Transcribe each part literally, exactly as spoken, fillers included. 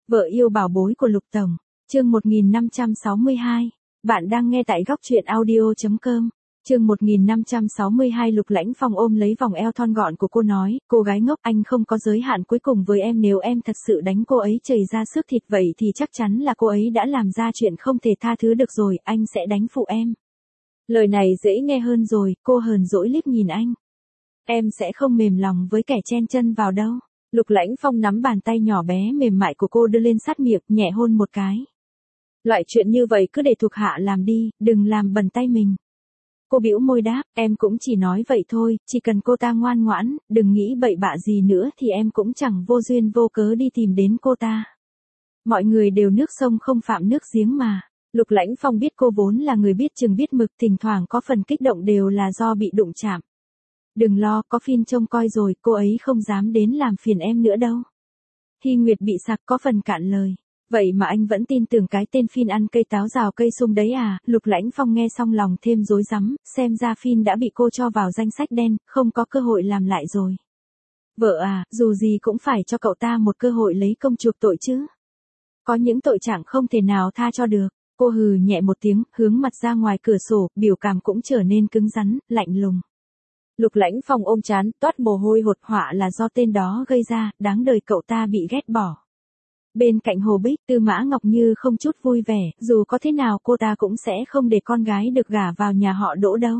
Vợ yêu bảo bối của Lục Tổng, chương một nghìn năm trăm sáu mươi hai. Bạn đang nghe tại góc truyện audio chấm com. Chương một nghìn năm trăm sáu mươi hai. Lục Lãnh Phong ôm lấy vòng eo thon gọn của cô nói, cô gái ngốc, anh không có giới hạn cuối cùng với em, nếu em thật sự đánh cô ấy chảy ra xước thịt vậy thì chắc chắn là cô ấy đã làm ra chuyện không thể tha thứ được rồi, anh sẽ đánh phụ em. Lời này dễ nghe hơn rồi, cô hờn dỗi liếc nhìn anh. Em sẽ không mềm lòng với kẻ chen chân vào đâu. Lục Lãnh Phong nắm bàn tay nhỏ bé mềm mại của cô đưa lên sát miệng, nhẹ hôn một cái. Loại chuyện như vậy cứ để thuộc hạ làm đi, đừng làm bẩn tay mình. Cô bĩu môi đáp, em cũng chỉ nói vậy thôi, chỉ cần cô ta ngoan ngoãn, đừng nghĩ bậy bạ gì nữa thì em cũng chẳng vô duyên vô cớ đi tìm đến cô ta. Mọi người đều nước sông không phạm nước giếng mà. Lục Lãnh Phong biết cô vốn là người biết chừng biết mực, thỉnh thoảng có phần kích động đều là do bị đụng chạm. Đừng lo, có Phin trông coi rồi, cô ấy không dám đến làm phiền em nữa đâu. Hy Nguyệt bị sặc có phần cạn lời. Vậy mà anh vẫn tin tưởng cái tên Phin ăn cây táo rào cây sung đấy à? Lục Lãnh Phong nghe xong lòng thêm rối rắm, xem ra Phin đã bị cô cho vào danh sách đen, không có cơ hội làm lại rồi. Vợ à, dù gì cũng phải cho cậu ta một cơ hội lấy công chuộc tội chứ. Có những tội trạng không thể nào tha cho được. Cô hừ nhẹ một tiếng, hướng mặt ra ngoài cửa sổ, biểu cảm cũng trở nên cứng rắn, lạnh lùng. Lục Lãnh Phong ôm trán, toát mồ hôi hột, họa là do tên đó gây ra, đáng đời cậu ta bị ghét bỏ. Bên cạnh Hồ Bích, Tư Mã Ngọc Như không chút vui vẻ, dù có thế nào cô ta cũng sẽ không để con gái được gả vào nhà họ Đỗ đâu.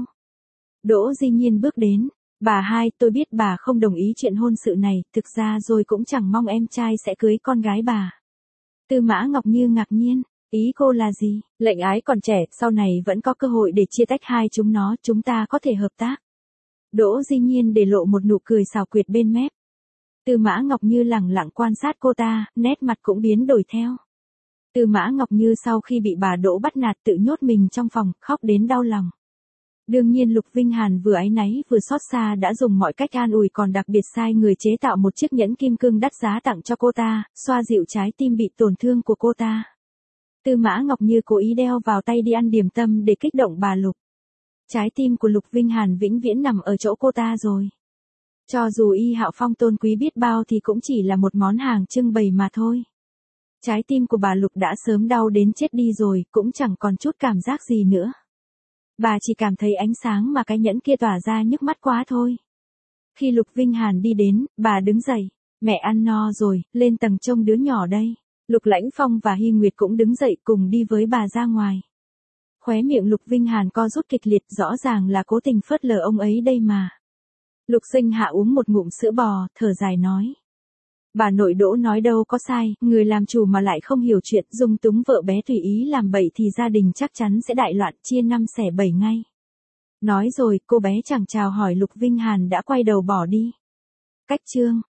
Đỗ Di Nhiên bước đến, bà hai, tôi biết bà không đồng ý chuyện hôn sự này, thực ra rồi cũng chẳng mong em trai sẽ cưới con gái bà. Tư Mã Ngọc Như ngạc nhiên, ý cô là gì? Lệnh ái còn trẻ, sau này vẫn có cơ hội để chia tách hai chúng nó, chúng ta có thể hợp tác. Đỗ Di Nhiên để lộ một nụ cười xảo quyệt bên mép. Tư Mã Ngọc Như lẳng lặng quan sát cô ta, nét mặt cũng biến đổi theo. Tư Mã Ngọc Như sau khi bị bà Đỗ bắt nạt tự nhốt mình trong phòng, khóc đến đau lòng. Đương nhiên Lục Vinh Hàn vừa áy náy vừa xót xa đã dùng mọi cách an ủi, còn đặc biệt sai người chế tạo một chiếc nhẫn kim cương đắt giá tặng cho cô ta, xoa dịu trái tim bị tổn thương của cô ta. Tư Mã Ngọc Như cố ý đeo vào tay đi ăn điểm tâm để kích động bà Lục. Trái tim của Lục Vinh Hàn vĩnh viễn nằm ở chỗ cô ta rồi. Cho dù Y Hạo Phong tôn quý biết bao thì cũng chỉ là một món hàng trưng bày mà thôi. Trái tim của bà Lục đã sớm đau đến chết đi rồi, cũng chẳng còn chút cảm giác gì nữa. Bà chỉ cảm thấy ánh sáng mà cái nhẫn kia tỏa ra nhức mắt quá thôi. Khi Lục Vinh Hàn đi đến, bà đứng dậy. Mẹ ăn no rồi, lên tầng trông đứa nhỏ đây. Lục Lãnh Phong và Hy Nguyệt cũng đứng dậy cùng đi với bà ra ngoài. Khóe miệng Lục Vinh Hàn co rút kịch liệt, rõ ràng là cố tình phớt lờ ông ấy đây mà. Lục Sinh Hạ uống một ngụm sữa bò, thở dài nói. Bà nội Đỗ nói đâu có sai, người làm chủ mà lại không hiểu chuyện, dung túng vợ bé tùy ý làm bậy thì gia đình chắc chắn sẽ đại loạn, chia năm xẻ bảy ngay. Nói rồi, cô bé chẳng chào hỏi Lục Vinh Hàn đã quay đầu bỏ đi. Cách chương.